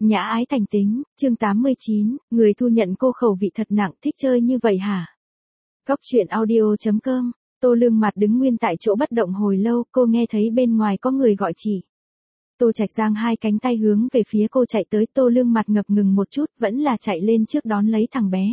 Nhã ái thành tính, chương 89, người thu nhận cô khẩu vị thật nặng, thích chơi như vậy hả? Góc truyện audio.com, Tô Lương Mặt đứng nguyên tại chỗ bất động hồi lâu, cô nghe thấy bên ngoài có người gọi chị. Tô Trạch giang hai cánh tay hướng về phía cô chạy tới, Tô Lương Mặt ngập ngừng một chút, vẫn là chạy lên trước đón lấy thằng bé.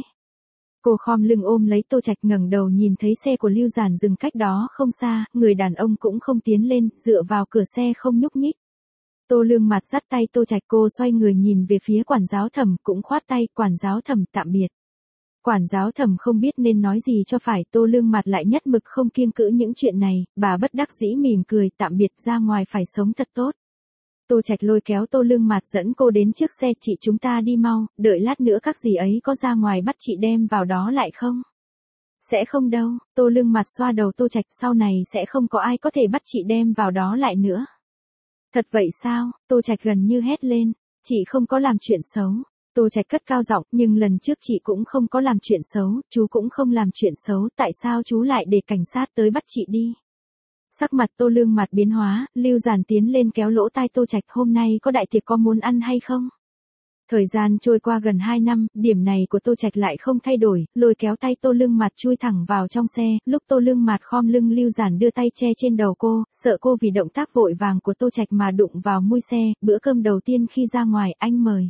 Cô khom lưng ôm lấy Tô Trạch, ngẩng đầu nhìn thấy xe của Lưu Giản dừng cách đó không xa, người đàn ông cũng không tiến lên, dựa vào cửa xe không nhúc nhích. Tô Lương Mặt dắt tay Tô Trạch, cô xoay người nhìn về phía quản giáo Thẩm, cũng khoát tay, quản giáo Thẩm tạm biệt. Quản giáo Thẩm không biết nên nói gì cho phải, Tô Lương Mặt lại nhất mực không kiêng cữ những chuyện này, bà bất đắc dĩ mỉm cười, tạm biệt, ra ngoài phải sống thật tốt. Tô Trạch lôi kéo Tô Lương Mặt dẫn cô đến trước xe, chị chúng ta đi mau, đợi lát nữa các dì ấy có ra ngoài bắt chị đem vào đó lại không? Sẽ không đâu, Tô Lương Mặt xoa đầu Tô Trạch, sau này sẽ không có ai có thể bắt chị đem vào đó lại nữa. Thật vậy sao? Tô Trạch gần như hét lên, chị không có làm chuyện xấu. Tô Trạch cất cao giọng, nhưng lần trước chị cũng không có làm chuyện xấu, chú cũng không làm chuyện xấu, tại sao chú lại để cảnh sát tới bắt chị đi? Sắc mặt Tô Lương Mặt biến hóa, Lưu Giản tiến lên kéo lỗ tai Tô Trạch, hôm nay có đại tiệc có muốn ăn hay không? Thời gian trôi qua gần 2 năm, điểm này của Tô Trạch lại không thay đổi, lôi kéo tay Tô Lương Mặt chui thẳng vào trong xe, lúc Tô Lương Mặt khom lưng, Lưu Giản đưa tay che trên đầu cô, sợ cô vì động tác vội vàng của Tô Trạch mà đụng vào mui xe, bữa cơm đầu tiên khi ra ngoài, anh mời.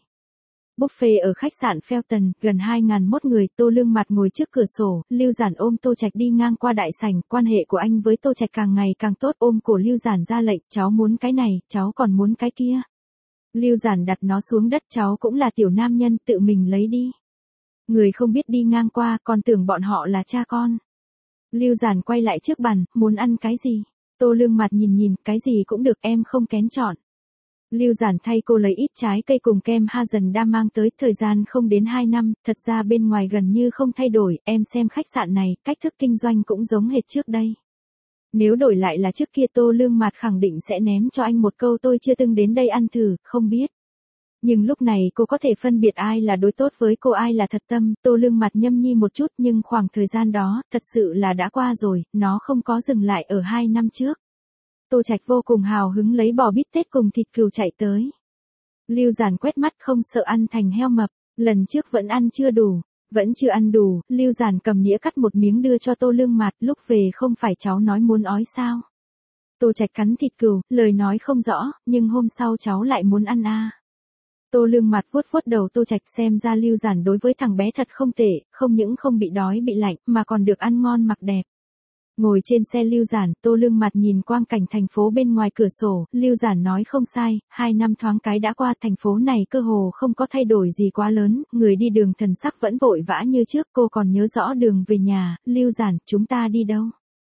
Buffet ở khách sạn Felton, gần 2.001 người, Tô Lương Mặt ngồi trước cửa sổ, Lưu Giản ôm Tô Trạch đi ngang qua đại sảnh, quan hệ của anh với Tô Trạch càng ngày càng tốt, ôm cổ Lưu Giản ra lệnh, cháu muốn cái này, cháu còn muốn cái kia. Lưu Giản đặt nó xuống đất, cháu cũng là tiểu nam nhân, tự mình lấy đi. Người không biết đi ngang qua, còn tưởng bọn họ là cha con. Lưu Giản quay lại trước bàn, muốn ăn cái gì? Tô Lương Mặt nhìn, cái gì cũng được, em không kén chọn. Lưu Giản thay cô lấy ít trái cây cùng kem Hazen đã mang tới, thời gian không đến 2 năm, thật ra bên ngoài gần như không thay đổi, em xem khách sạn này, cách thức kinh doanh cũng giống hệt trước đây. Nếu đổi lại là trước kia, Tô Lương Mặt khẳng định sẽ ném cho anh một câu, tôi chưa từng đến đây ăn thử, không biết. Nhưng lúc này cô có thể phân biệt ai là đối tốt với cô, ai là thật tâm. Tô Lương Mặt nhâm nhi một chút, nhưng khoảng thời gian đó, thật sự là đã qua rồi, nó không có dừng lại ở 2 năm trước. Tô Trạch vô cùng hào hứng lấy bò bít tết cùng thịt cừu chạy tới. Lưu Giản quét mắt, không sợ ăn thành heo mập, lần trước vẫn ăn chưa đủ. Vẫn chưa ăn đủ, Lưu Giản cầm nĩa cắt một miếng đưa cho Tô Lương Mặt, lúc về không phải cháu nói muốn ói sao? Tô Trạch cắn thịt cừu, lời nói không rõ, nhưng hôm sau cháu lại muốn ăn à. Tô Lương Mặt vuốt vuốt đầu Tô Trạch, xem ra Lưu Giản đối với thằng bé thật không tệ, không những không bị đói bị lạnh, mà còn được ăn ngon mặc đẹp. Ngồi trên xe Lưu Giản, Tô Lương Mặt nhìn quang cảnh thành phố bên ngoài cửa sổ, Lưu Giản nói không sai, 2 năm thoáng cái đã qua, thành phố này cơ hồ không có thay đổi gì quá lớn, người đi đường thần sắc vẫn vội vã như trước, cô còn nhớ rõ đường về nhà. Lưu Giản, chúng ta đi đâu?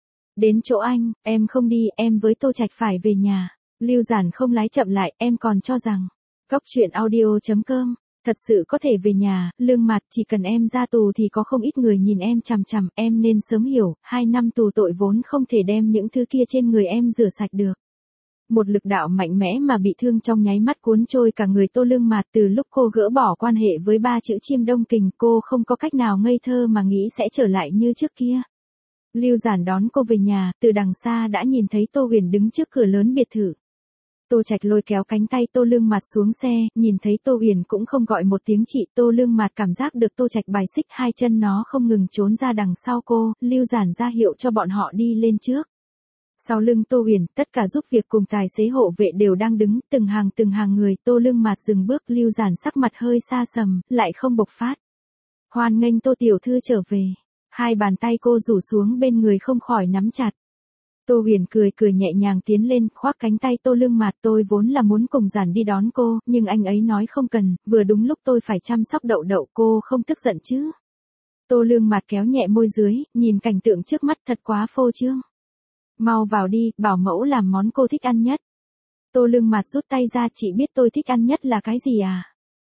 Đến chỗ anh, em không đi, em với Tô Trạch phải về nhà. Lưu Giản không lái chậm lại, em còn cho rằng, góc truyện audio.com, thật sự có thể về nhà. Lương Mặt, chỉ cần em ra tù thì có không ít người nhìn em chằm chằm, em nên sớm hiểu, 2 năm tù tội vốn không thể đem những thứ kia trên người em rửa sạch được. Một lực đạo mạnh mẽ mà bị thương trong nháy mắt cuốn trôi cả người Tô Lương Mặt, từ lúc cô gỡ bỏ quan hệ với 3 chữ Chiêm Đông Kình, cô không có cách nào ngây thơ mà nghĩ sẽ trở lại như trước kia. Lưu Giản đón cô về nhà, từ đằng xa đã nhìn thấy Tô Huyền đứng trước cửa lớn biệt thự. Tô Trạch lôi kéo cánh tay Tô Lương Mặt xuống xe, nhìn thấy Tô Huyền cũng không gọi một tiếng chị. Tô Lương Mặt cảm giác được Tô Trạch bài xích, hai chân nó không ngừng trốn ra đằng sau cô. Lưu Giản ra hiệu cho bọn họ đi lên trước. Sau lưng Tô Huyền, tất cả giúp việc cùng tài xế hộ vệ đều đang đứng, từng hàng người. Tô Lương Mặt dừng bước, Lưu Giản sắc mặt hơi xa sầm, lại không bộc phát. Hoan nghênh Tô tiểu thư trở về. Hai bàn tay cô rủ xuống bên người không khỏi nắm chặt. Tô Huyền cười nhẹ nhàng tiến lên, khoác cánh tay Tô Lương Mặt, tôi vốn là muốn cùng Giản đi đón cô, nhưng anh ấy nói không cần, vừa đúng lúc tôi phải chăm sóc Đậu Đậu, cô không tức giận chứ? Tô Lương Mặt kéo nhẹ môi dưới, nhìn cảnh tượng trước mắt thật quá phô trương. Mau vào đi, bảo mẫu làm món cô thích ăn nhất. Tô Lương Mặt rút tay ra, chị biết tôi thích ăn nhất là cái gì à?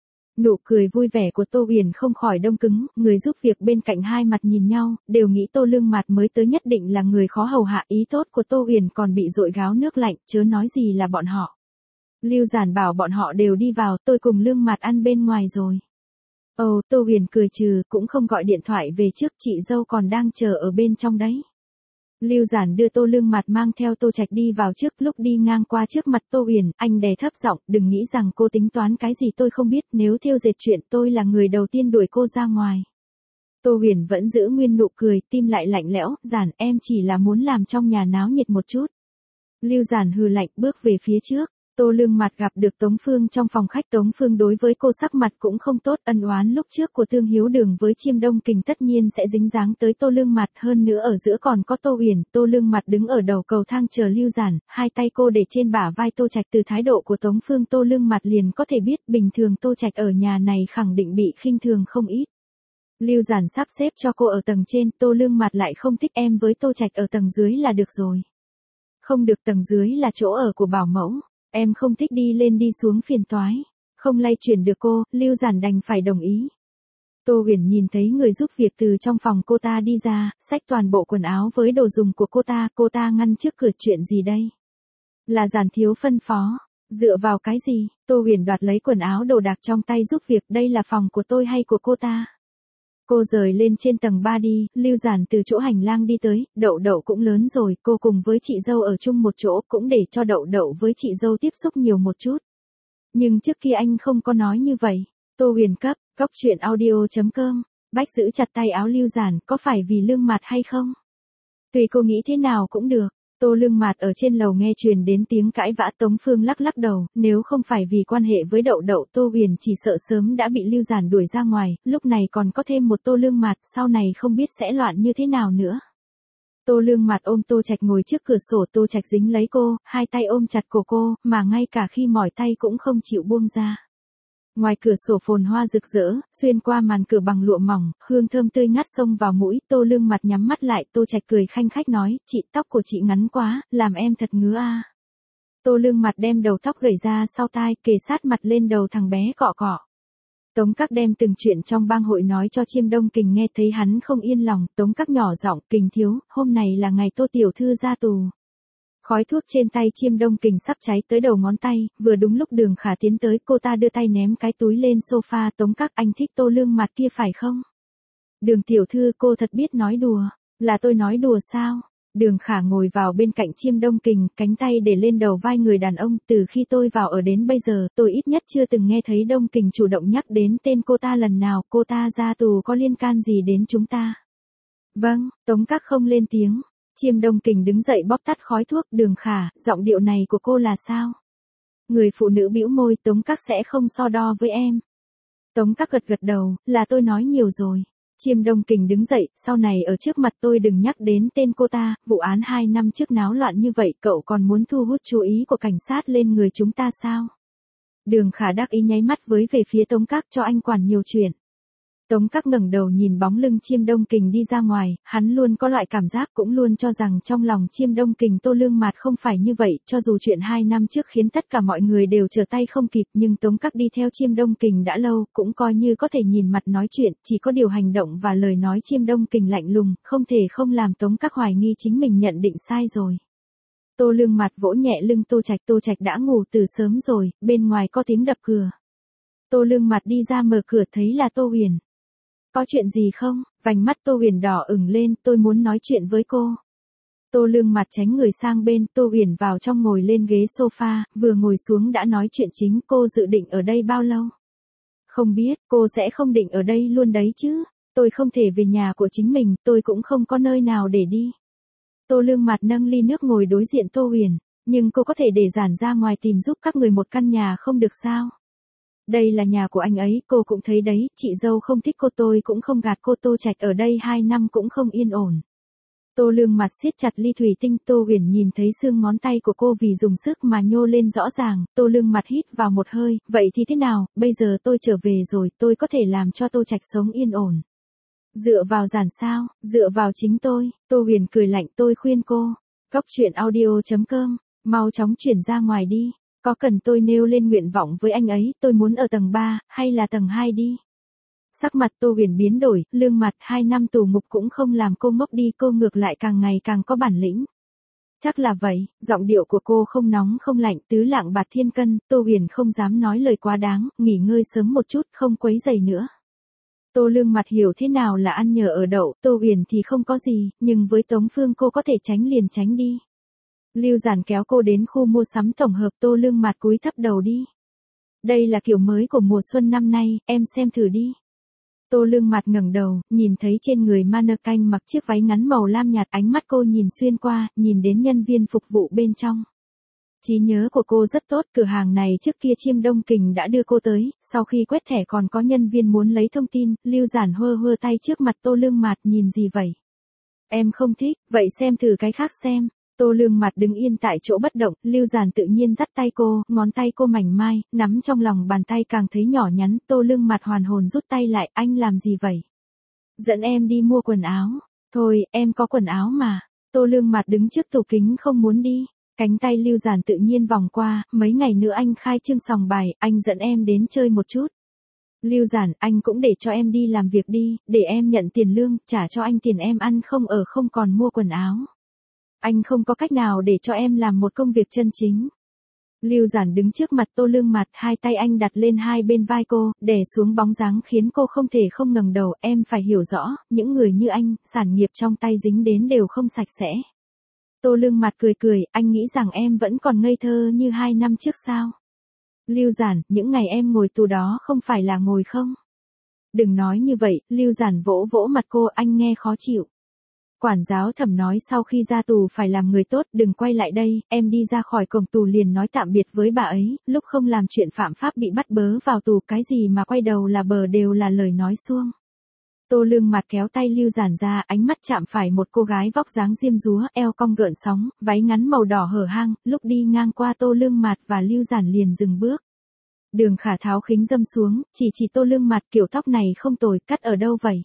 Nụ cười vui vẻ của Tô Huyền không khỏi đông cứng, người giúp việc bên cạnh hai mặt nhìn nhau, đều nghĩ Tô Lương Mặt mới tới nhất định là người khó hầu hạ, ý tốt của Tô Huyền còn bị dội gáo nước lạnh, chớ nói gì là bọn họ. Lưu Giản bảo bọn họ đều đi vào, tôi cùng Lương Mặt ăn bên ngoài rồi. Ồ, Tô Huyền cười trừ, cũng không gọi điện thoại về trước, chị dâu còn đang chờ ở bên trong đấy. Lưu Giản đưa Tô Lương Mặt mang theo Tô Trạch đi vào trước, lúc đi ngang qua trước mặt Tô Huyền, anh đè thấp giọng, đừng nghĩ rằng cô tính toán cái gì tôi không biết, nếu thêu dệt chuyện tôi là người đầu tiên đuổi cô ra ngoài. Tô Huyền vẫn giữ nguyên nụ cười, tim lại lạnh lẽo, Giản em chỉ là muốn làm trong nhà náo nhiệt một chút. Lưu Giản hừ lạnh bước về phía trước. Tô Lương Mặt gặp được Tống Phương trong phòng khách. Tống Phương đối với cô sắc mặt cũng không tốt, ân oán lúc trước của Thương Hiếu Đường với Chiêm Đông Kình tất nhiên sẽ dính dáng tới Tô Lương Mặt, hơn nữa ở giữa còn có Tô Huyền. Tô Lương Mặt đứng ở đầu cầu thang chờ Lưu Giản, hai tay cô để trên bả vai Tô Trạch, từ thái độ của Tống Phương Tô Lương Mặt liền có thể biết bình thường Tô Trạch ở nhà này khẳng định bị khinh thường không ít. Lưu Giản sắp xếp cho cô ở tầng trên, Tô Lương Mặt lại không thích, em với Tô Trạch ở tầng dưới là được rồi. Không được, tầng dưới là chỗ ở của bảo mẫu. Em không thích đi lên đi xuống phiền toái. Không lay chuyển được cô, Lưu Giản đành phải đồng ý. Tô Huyền nhìn thấy người giúp việc từ trong phòng cô ta đi ra, xách toàn bộ quần áo với đồ dùng của cô ta ngăn trước cửa, chuyện gì đây? Là Giản thiếu phân phó. Dựa vào cái gì? Tô Huyền đoạt lấy quần áo đồ đạc trong tay giúp việc, đây là phòng của tôi hay của cô ta? Cô rời lên trên tầng 3 đi, Lưu Giản từ chỗ hành lang đi tới, Đậu Đậu cũng lớn rồi, cô cùng với chị dâu ở chung một chỗ, cũng để cho Đậu Đậu với chị dâu tiếp xúc nhiều một chút. Nhưng trước kia anh không có nói như vậy. Tô Huyền cấp, góc chuyện audio.com, Bách giữ chặt tay áo Lưu Giản, có phải vì Lương Mặt hay không? Tùy cô nghĩ thế nào cũng được. Tô Lương Mặt ở trên lầu nghe truyền đến tiếng cãi vã. Tống Phương lắc lắc đầu, nếu không phải vì quan hệ với Đậu Đậu, Tô Huyền chỉ sợ sớm đã bị Lưu Giản đuổi ra ngoài, lúc này còn có thêm một Tô Lương Mặt, sau này không biết sẽ loạn như thế nào nữa. Tô Lương Mặt ôm Tô Trạch ngồi trước cửa sổ, Tô Trạch dính lấy cô, hai tay ôm chặt cổ cô, mà ngay cả khi mỏi tay cũng không chịu buông ra. Ngoài cửa sổ phồn hoa rực rỡ, xuyên qua màn cửa bằng lụa mỏng, hương thơm tươi ngát xông vào mũi. Tô Lương Mặt nhắm mắt lại, Tô Trạch cười khanh khách nói, chị, tóc của chị ngắn quá, làm em thật ngứa a. Tô Lương Mặt đem đầu tóc gầy ra sau tai, kề sát mặt lên đầu thằng bé cọ cọ. Tống Các đem từng chuyện trong bang hội nói cho Chiêm Đông Kình nghe, thấy hắn không yên lòng, Tống Các nhỏ giọng, Kình thiếu, hôm nay là ngày Tô tiểu thư ra tù. Khói thuốc trên tay Chiêm Đông Kình sắp cháy tới đầu ngón tay, vừa đúng lúc Đường Khả tiến tới, cô ta đưa tay ném cái túi lên sofa. Tống Các, anh thích Tô Lương Mặt kia phải không? Đường tiểu thư, cô thật biết nói đùa. Là tôi nói đùa sao? Đường Khả ngồi vào bên cạnh Chiêm Đông Kình, cánh tay để lên đầu vai người đàn ông. Từ khi tôi vào ở đến bây giờ, tôi ít nhất chưa từng nghe thấy Đông Kình chủ động nhắc đến tên cô ta lần nào. Cô ta ra tù có liên can gì đến chúng ta? Vâng, Tống Các không lên tiếng. Chiêm Đông Kình đứng dậy bóp tắt khói thuốc. Đường Khả, giọng điệu này của cô là sao? Người phụ nữ bĩu môi, Tống Các sẽ không so đo với em. Tống Các gật gật đầu, là tôi nói nhiều rồi. Chiêm Đông Kình đứng dậy, sau này ở trước mặt tôi đừng nhắc đến tên cô ta, vụ án 2 năm trước náo loạn như vậy, cậu còn muốn thu hút chú ý của cảnh sát lên người chúng ta sao? Đường Khả đắc ý nháy mắt với về phía Tống Các, cho anh quản nhiều chuyện. Tống Các ngẩng đầu nhìn bóng lưng Chiêm Đông Kình đi ra ngoài, hắn luôn có loại cảm giác, cũng luôn cho rằng trong lòng Chiêm Đông Kình Tô Lương Mặt không phải như vậy, cho dù chuyện 2 năm trước khiến tất cả mọi người đều trở tay không kịp, nhưng Tống Các đi theo Chiêm Đông Kình đã lâu, cũng coi như có thể nhìn mặt nói chuyện, chỉ có điều hành động và lời nói Chiêm Đông Kình lạnh lùng, không thể không làm Tống Các hoài nghi chính mình nhận định sai rồi. Tô Lương Mặt vỗ nhẹ lưng Tô Trạch đã ngủ từ sớm rồi, bên ngoài có tiếng đập cửa. Tô Lương Mặt đi ra mở cửa, thấy là Tô Huyền. Có chuyện gì không? Vành mắt Tô Huyền đỏ ửng lên, tôi muốn nói chuyện với cô. Tô Lương Mặt tránh người sang bên, Tô Huyền vào trong ngồi lên ghế sofa, vừa ngồi xuống đã nói chuyện chính. Cô dự định ở đây bao lâu? Không biết, cô sẽ không định ở đây luôn đấy chứ. Tôi không thể về nhà của chính mình, tôi cũng không có nơi nào để đi. Tô Lương Mặt nâng ly nước ngồi đối diện Tô Huyền, nhưng cô có thể để Giản ra ngoài tìm giúp các người một căn nhà không được sao? Đây là nhà của anh ấy, cô cũng thấy đấy, chị dâu không thích cô, tôi cũng không gạt cô. Tô Trạch ở đây 2 năm cũng không yên ổn. Tô Lương Mặt siết chặt ly thủy tinh, Tô Huyền nhìn thấy xương ngón tay của cô vì dùng sức mà nhô lên rõ ràng. Tô Lương Mặt hít vào một hơi, vậy thì thế nào, bây giờ tôi trở về rồi, tôi có thể làm cho Tô Trạch sống yên ổn. Dựa vào Giản sao? Dựa vào chính tôi. Tô Huyền cười lạnh, tôi khuyên cô. Góc chuyện audio.com, mau chóng chuyển ra ngoài đi. Có cần tôi nêu lên nguyện vọng với anh ấy, tôi muốn ở tầng 3, hay là tầng 2 đi? Sắc mặt Tô Huyền biến đổi, Lương Mặt 2 năm tù ngục cũng không làm cô ngốc đi, cô ngược lại càng ngày càng có bản lĩnh. Chắc là vậy, giọng điệu của cô không nóng không lạnh, tứ lạng bạt thiên cân. Tô Huyền không dám nói lời quá đáng, nghỉ ngơi sớm một chút, không quấy rầy nữa. Tô Lương mặt hiểu thế nào là ăn nhờ ở đậu, Tô Huyền thì không có gì, nhưng với Tống Phương cô có thể tránh liền tránh đi. Lưu Giản kéo cô đến khu mua sắm tổng hợp, Tô Lương mặt cúi thấp đầu đi. Đây là kiểu mới của mùa xuân năm nay, em xem thử đi. Tô Lương mặt ngẩng đầu, nhìn thấy trên người mannequin mặc chiếc váy ngắn màu lam nhạt, ánh mắt cô nhìn xuyên qua, nhìn đến nhân viên phục vụ bên trong. Trí nhớ của cô rất tốt, cửa hàng này trước kia Chiêm Đông Kình đã đưa cô tới, sau khi quét thẻ còn có nhân viên muốn lấy thông tin, Lưu Giản hơ hơ tay trước mặt Tô Lương mặt, nhìn gì vậy? Em không thích, vậy xem thử cái khác xem. Tô Lương mặt đứng yên tại chỗ bất động, Lưu Giản tự nhiên dắt tay cô, ngón tay cô mảnh mai, nắm trong lòng bàn tay càng thấy nhỏ nhắn, Tô Lương mặt hoàn hồn rút tay lại, anh làm gì vậy? Dẫn em đi mua quần áo. Thôi, em có quần áo mà. Tô Lương mặt đứng trước tủ kính không muốn đi. Cánh tay Lưu Giản tự nhiên vòng qua, mấy ngày nữa anh khai trương sòng bài, anh dẫn em đến chơi một chút. Lưu Giản, anh cũng để cho em đi làm việc đi, để em nhận tiền lương, trả cho anh tiền em ăn không ở không còn mua quần áo. Anh không có cách nào để cho em làm một công việc chân chính. Lưu Giản đứng trước mặt Tô Lương mặt, hai tay anh đặt lên hai bên vai cô, đè xuống bóng dáng khiến cô không thể không ngẩng đầu, em phải hiểu rõ, những người như anh, sản nghiệp trong tay dính đến đều không sạch sẽ. Tô Lương mặt cười cười, anh nghĩ rằng em vẫn còn ngây thơ như 2 năm trước sao? Lưu Giản, những ngày em ngồi tù đó không phải là ngồi không? Đừng nói như vậy, Lưu Giản vỗ vỗ mặt cô, anh nghe khó chịu. Quản giáo Thẩm nói sau khi ra tù phải làm người tốt, đừng quay lại đây, em đi ra khỏi cổng tù liền nói tạm biệt với bà ấy, lúc không làm chuyện phạm pháp bị bắt bớ vào tù, cái gì mà quay đầu là bờ đều là lời nói suông. Tô Lương mặt kéo tay Lưu Giản ra, ánh mắt chạm phải một cô gái vóc dáng diêm dúa, eo cong gợn sóng, váy ngắn màu đỏ hở hang, lúc đi ngang qua Tô Lương mặt và Lưu Giản liền dừng bước. Đường Khả tháo khính dâm xuống, chỉ Tô Lương mặt, kiểu tóc này không tồi, cắt ở đâu vậy?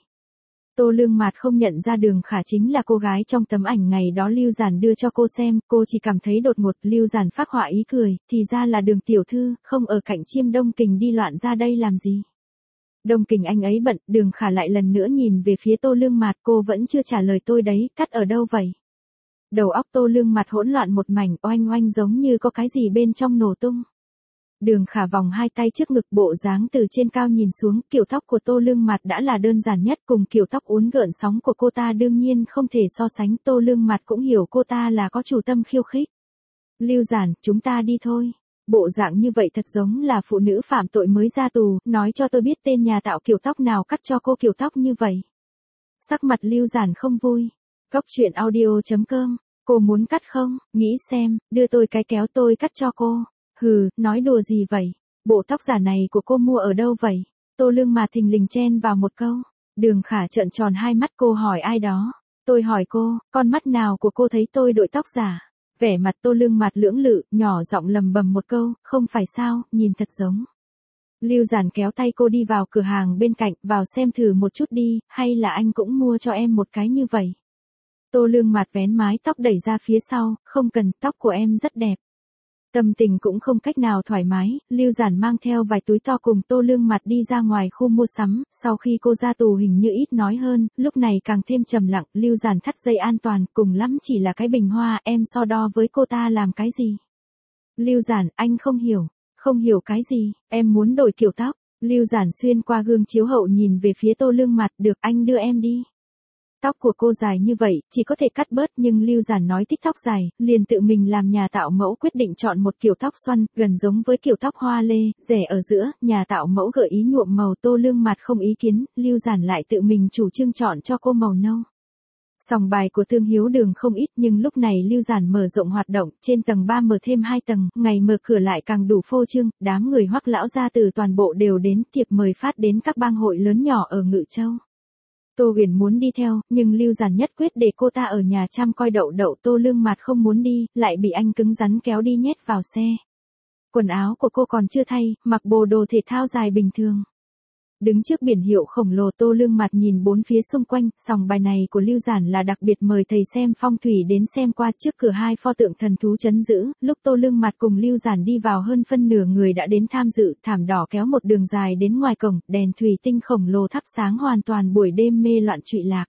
Tô Lương mặt không nhận ra Đường Khả chính là cô gái trong tấm ảnh ngày đó Lưu Giản đưa cho cô xem, cô chỉ cảm thấy đột ngột, Lưu Giản phác họa ý cười, thì ra là Đường tiểu thư, không ở cạnh Chiêm Đông Kình đi loạn ra đây làm gì? Đông Kình anh ấy bận, Đường Khả lại lần nữa nhìn về phía Tô Lương mặt, cô vẫn chưa trả lời tôi đấy, cắt ở đâu vậy? Đầu óc Tô Lương mặt hỗn loạn một mảnh, oanh oanh giống như có cái gì bên trong nổ tung. Đường Khả vòng hai tay trước ngực, bộ dáng từ trên cao nhìn xuống, kiểu tóc của Tô Lương mặt đã là đơn giản nhất, cùng kiểu tóc uốn gợn sóng của cô ta đương nhiên không thể so sánh, Tô Lương mặt cũng hiểu cô ta là có chủ tâm khiêu khích. Lưu Giản, chúng ta đi thôi. Bộ dạng như vậy thật giống là phụ nữ phạm tội mới ra tù, nói cho tôi biết tên nhà tạo kiểu tóc nào cắt cho cô kiểu tóc như vậy. Sắc mặt Lưu Giản không vui. Góc truyện audio.com, cô muốn cắt không, nghĩ xem, đưa tôi cái kéo tôi cắt cho cô. Hừ, nói đùa gì vậy? Bộ tóc giả này của cô mua ở đâu vậy? Tô Lương mà thình lình chen vào một câu. Đường Khả trợn tròn hai mắt, cô hỏi ai đó? Tôi hỏi cô, con mắt nào của cô thấy tôi đội tóc giả? Vẻ mặt Tô Lương mặt lưỡng lự, nhỏ giọng lầm bầm một câu, không phải sao, nhìn thật giống. Lưu Giản kéo tay cô đi vào cửa hàng bên cạnh, vào xem thử một chút đi, hay là anh cũng mua cho em một cái như vậy? Tô Lương mặt vén mái tóc đẩy ra phía sau, không cần, tóc của em rất đẹp. Tâm tình cũng không cách nào thoải mái, Lưu Giản mang theo vài túi to cùng Tô Lương mặt đi ra ngoài khu mua sắm, sau khi cô ra tù hình như ít nói hơn, lúc này càng thêm trầm lặng, Lưu Giản thắt dây an toàn, cùng lắm chỉ là cái bình hoa, em so đo với cô ta làm cái gì? Lưu Giản, anh không hiểu cái gì, em muốn đổi kiểu tóc. Lưu Giản xuyên qua gương chiếu hậu nhìn về phía Tô Lương mặt, được anh đưa em đi. Tóc của cô dài như vậy, chỉ có thể cắt bớt, nhưng Lưu Giản nói thích tóc dài, liền tự mình làm nhà tạo mẫu, quyết định chọn một kiểu tóc xoăn, gần giống với kiểu tóc hoa lê, rẻ ở giữa, nhà tạo mẫu gợi ý nhuộm màu, Tô Lương mặt không ý kiến, Lưu Giản lại tự mình chủ trương chọn cho cô màu nâu. Sòng bài của Thương Hiếu Đường không ít, nhưng lúc này Lưu Giản mở rộng hoạt động, trên tầng 3 mở thêm 2 tầng, ngày mở cửa lại càng đủ phô trương, đám người Hoắc lão gia từ toàn bộ đều đến, thiệp mời phát đến các bang hội lớn nhỏ ở Ngự Châu. Tô Huyền muốn đi theo, nhưng Lưu Giản nhất quyết để cô ta ở nhà chăm coi đậu đậu, Tô Lương mặt không muốn đi, lại bị anh cứng rắn kéo đi nhét vào xe. Quần áo của cô còn chưa thay, mặc bộ đồ thể thao dài bình thường. Đứng trước biển hiệu khổng lồ, Tô Lương mặt nhìn bốn phía xung quanh, sòng bài này của Lưu Giản là đặc biệt mời thầy xem phong thủy đến xem qua, trước cửa 2 pho tượng thần thú trấn giữ, lúc Tô Lương mặt cùng Lưu Giản đi vào hơn phân nửa người đã đến tham dự, thảm đỏ kéo một đường dài đến ngoài cổng, đèn thủy tinh khổng lồ thắp sáng hoàn toàn buổi đêm mê loạn trụy lạc.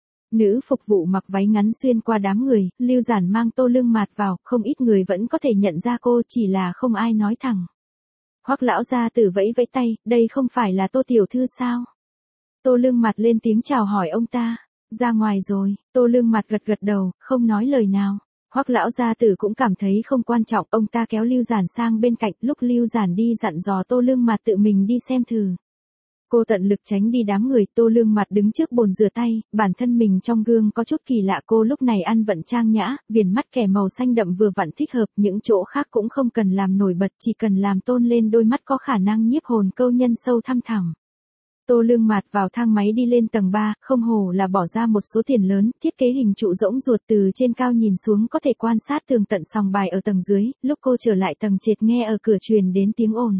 Nữ phục vụ mặc váy ngắn xuyên qua đám người, Lưu Giản mang Tô Lương mặt vào, không ít người vẫn có thể nhận ra cô, chỉ là không ai nói thẳng. Hoắc lão gia tử vẫy vẫy tay, đây không phải là Tô tiểu thư sao? Tô Lương Mặt lên tiếng chào hỏi ông ta. Ra ngoài rồi, Tô Lương Mặt gật gật đầu, không nói lời nào. Hoắc lão gia tử cũng cảm thấy không quan trọng, ông ta kéo Lưu Giản sang bên cạnh, lúc Lưu Giản đi dặn dò Tô Lương Mặt tự mình đi xem thử. Cô tận lực tránh đi đám người, Tô Lương Mặt đứng trước bồn rửa tay, bản thân mình trong gương có chút kỳ lạ, cô lúc này ăn vận trang nhã, viền mắt kẻ màu xanh đậm vừa vặn thích hợp, những chỗ khác cũng không cần làm nổi bật, chỉ cần làm tôn lên đôi mắt có khả năng nhiếp hồn câu nhân sâu thăm thẳm. Tô Lương Mạt vào thang máy đi lên tầng 3, không hổ là bỏ ra một số tiền lớn, thiết kế hình trụ rỗng ruột từ trên cao nhìn xuống có thể quan sát tường tận sòng bài ở tầng dưới, lúc cô trở lại tầng trệt nghe ở cửa truyền đến tiếng ồn.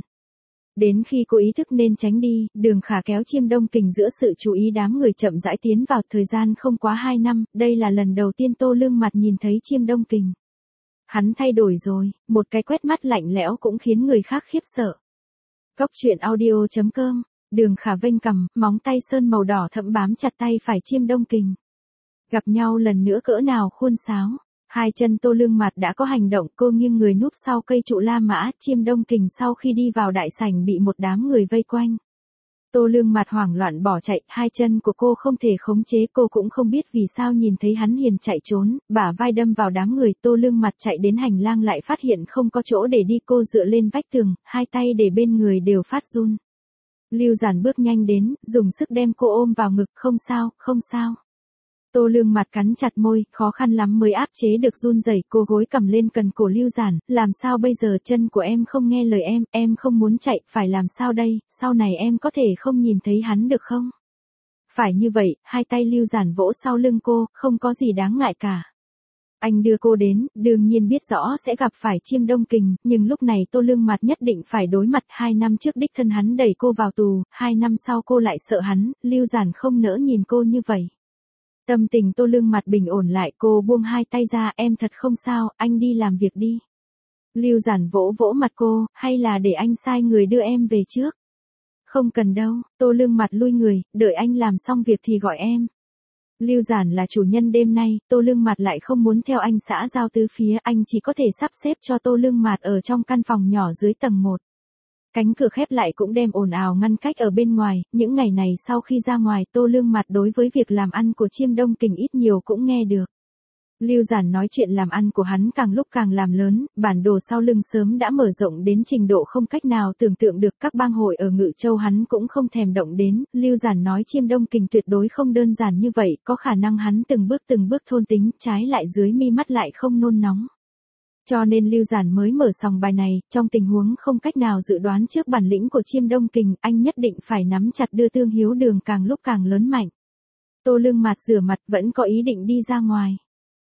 Đến khi cô ý thức nên tránh đi, Đường Khả kéo Chiêm Đông Kình giữa sự chú ý đám người chậm rãi tiến vào, thời gian không quá 2 năm, đây là lần đầu tiên Tô Lương Mạt nhìn thấy Chiêm Đông Kình. Hắn thay đổi rồi, một cái quét mắt lạnh lẽo cũng khiến người khác khiếp sợ. Cóc truyện audio.com, Đường Khả vênh cằm, móng tay sơn màu đỏ thẫm bám chặt tay phải Chiêm Đông Kình. Gặp nhau lần nữa cỡ nào khuôn sáo. Hai chân Tô Lương Mạt đã có hành động, cô nghiêng người núp sau cây trụ La Mã, Chiêm Đông Kình sau khi đi vào đại sảnh bị một đám người vây quanh. Tô Lương Mạt hoảng loạn bỏ chạy, hai chân của cô không thể khống chế, cô cũng không biết vì sao nhìn thấy hắn liền chạy trốn, bả vai đâm vào đám người, Tô Lương Mạt chạy đến hành lang lại phát hiện không có chỗ để đi, cô dựa lên vách tường, hai tay để bên người đều phát run. Lưu Giản bước nhanh đến, dùng sức đem cô ôm vào ngực, không sao, không sao. Tô Lương Mạt cắn chặt môi, khó khăn lắm mới áp chế được run rẩy, cô gối cầm lên cần cổ Lưu Giản, làm sao bây giờ, chân của em không nghe lời em không muốn chạy, phải làm sao đây, sau này em có thể không nhìn thấy hắn được không? Phải như vậy, hai tay Lưu Giản vỗ sau lưng cô, không có gì đáng ngại cả. Anh đưa cô đến, đương nhiên biết rõ sẽ gặp phải Chiêm Đông Kình, nhưng lúc này Tô Lương Mạt nhất định phải đối mặt, 2 năm trước đích thân hắn đẩy cô vào tù, 2 năm sau cô lại sợ hắn, Lưu Giản không nỡ nhìn cô như vậy. Tâm tình Tô Lương Mạt bình ổn lại, cô buông hai tay ra, em thật không sao, anh đi làm việc đi. Lưu Giản vỗ vỗ mặt cô, hay là để anh sai người đưa em về trước? Không cần đâu, Tô Lương Mạt lui người, đợi anh làm xong việc thì gọi em. Lưu Giản là chủ nhân đêm nay, Tô Lương Mạt lại không muốn theo anh xã giao tứ phía, anh chỉ có thể sắp xếp cho Tô Lương Mạt ở trong căn phòng nhỏ dưới tầng 1. Cánh cửa khép lại cũng đem ồn ào ngăn cách ở bên ngoài, những ngày này sau khi ra ngoài Tô Lương Mạt đối với việc làm ăn của Chiêm Đông Kình ít nhiều cũng nghe được. Lưu Giản nói chuyện làm ăn của hắn càng lúc càng làm lớn, bản đồ sau lưng sớm đã mở rộng đến trình độ không cách nào tưởng tượng được, các bang hội ở Ngự Châu hắn cũng không thèm động đến, Lưu Giản nói Chiêm Đông Kình tuyệt đối không đơn giản như vậy, có khả năng hắn từng bước thôn tính, trái lại dưới mi mắt lại không nôn nóng. Cho nên Lưu Giản mới mở sòng bài này, trong tình huống không cách nào dự đoán trước bản lĩnh của Chiêm Đông Kình, anh nhất định phải nắm chặt đưa Tương Hiếu Đường càng lúc càng lớn mạnh. Tô Lương Mạt rửa mặt vẫn có ý định đi ra ngoài.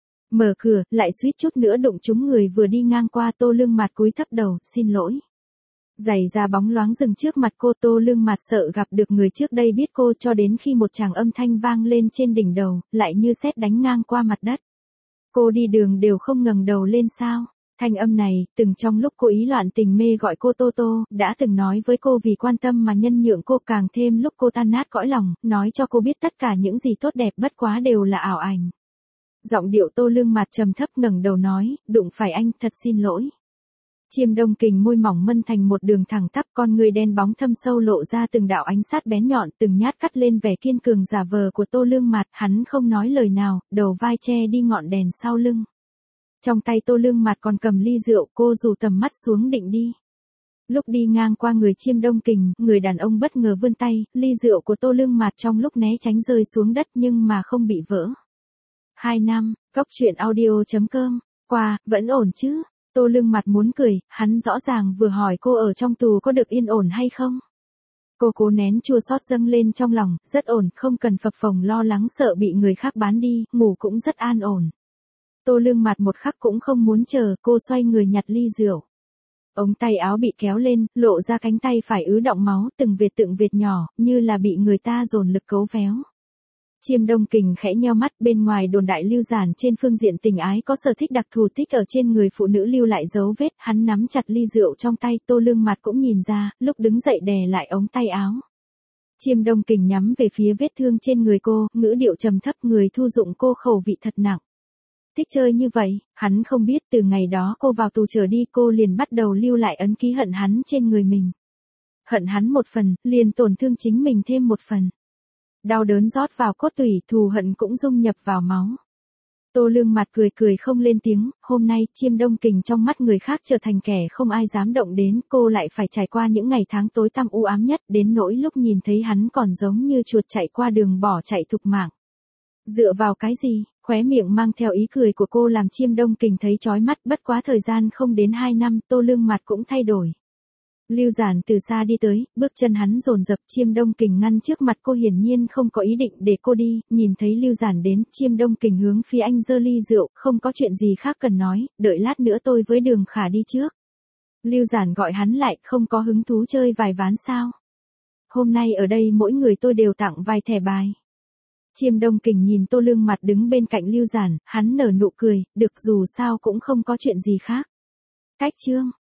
Mở cửa, lại suýt chút nữa đụng trúng người vừa đi ngang qua, Tô Lương Mạt cúi thấp đầu, xin lỗi. Giày da bóng loáng dừng trước mặt cô, Tô Lương Mạt sợ gặp được người trước đây biết cô, cho đến khi một tràng âm thanh vang lên trên đỉnh đầu, lại như sét đánh ngang qua mặt đất. Cô đi đường đều không ngẩng đầu lên sao? Thanh âm này, từng trong lúc cô ý loạn tình mê gọi cô Tô Tô, đã từng nói với cô vì quan tâm mà nhân nhượng cô, càng thêm lúc cô tan nát cõi lòng, nói cho cô biết tất cả những gì tốt đẹp bất quá đều là ảo ảnh. Giọng điệu Tô Lương Mạt trầm thấp ngẩng đầu nói, đụng phải anh, thật xin lỗi. Chiêm Đông Kình môi mỏng mân thành một đường thẳng tắp, con người đen bóng thâm sâu lộ ra từng đạo ánh sát bén nhọn, từng nhát cắt lên vẻ kiên cường giả vờ của Tô Lương Mạt, hắn không nói lời nào, đầu vai che đi ngọn đèn sau lưng. Trong tay Tô Lương Mạt còn cầm ly rượu, cô rủ tầm mắt xuống định đi. Lúc đi ngang qua người Chiêm Đông Kình, người đàn ông bất ngờ vươn tay, ly rượu của Tô Lương Mạt trong lúc né tránh rơi xuống đất nhưng mà không bị vỡ. 2 năm, cóc truyện audio.com, qua, vẫn ổn chứ? Tô Lương Mạt muốn cười, hắn rõ ràng vừa hỏi cô ở trong tù có được yên ổn hay không? Cô cố nén chua xót dâng lên trong lòng, rất ổn, không cần phập phồng lo lắng sợ bị người khác bán đi, ngủ cũng rất an ổn. Tô Lương Mạt một khắc cũng không muốn chờ, cô xoay người nhặt ly rượu. Ống tay áo bị kéo lên, lộ ra cánh tay phải ứ đọng máu, từng vệt nhỏ, như là bị người ta dồn lực cấu véo. Chiêm Đông Kình khẽ nheo mắt, bên ngoài đồn đại Lưu Giản trên phương diện tình ái có sở thích đặc thù, thích ở trên người phụ nữ lưu lại dấu vết, hắn nắm chặt ly rượu trong tay, Tô Lương Mạt cũng nhìn ra, lúc đứng dậy đè lại ống tay áo. Chiêm Đông Kình nhắm về phía vết thương trên người cô, ngữ điệu trầm thấp, người thu dụng cô khẩu vị thật nặng. Thích chơi như vậy, hắn không biết từ ngày đó cô vào tù trở đi cô liền bắt đầu lưu lại ấn ký hận hắn trên người mình. Hận hắn một phần, liền tổn thương chính mình thêm một phần. Đau đớn rót vào cốt tủy, thù hận cũng dung nhập vào máu. Tô Lương mặt cười cười không lên tiếng, hôm nay Chiêm Đông Kình trong mắt người khác trở thành kẻ không ai dám động đến, cô lại phải trải qua những ngày tháng tối tăm u ám nhất, đến nỗi lúc nhìn thấy hắn còn giống như chuột chạy qua đường bỏ chạy thục mạng. Dựa vào cái gì? Khóe miệng mang theo ý cười của cô làm Chiêm Đông Kình thấy chói mắt, bất quá thời gian không đến 2 năm, Tô Lương mặt cũng thay đổi. Lưu Giản từ xa đi tới, bước chân hắn dồn dập, Chiêm Đông Kình ngăn trước mặt cô hiển nhiên không có ý định để cô đi, nhìn thấy Lưu Giản đến, Chiêm Đông Kình hướng phía anh giơ ly rượu, không có chuyện gì khác cần nói, đợi lát nữa tôi với Đường Khả đi trước. Lưu Giản gọi hắn lại, không có hứng thú chơi vài ván sao? Hôm nay ở đây mỗi người tôi đều tặng vài thẻ bài. Chiêm Đông Kình nhìn Tô Lương mặt đứng bên cạnh Lưu Giản, hắn nở nụ cười, được dù sao cũng không có chuyện gì khác. Cách chương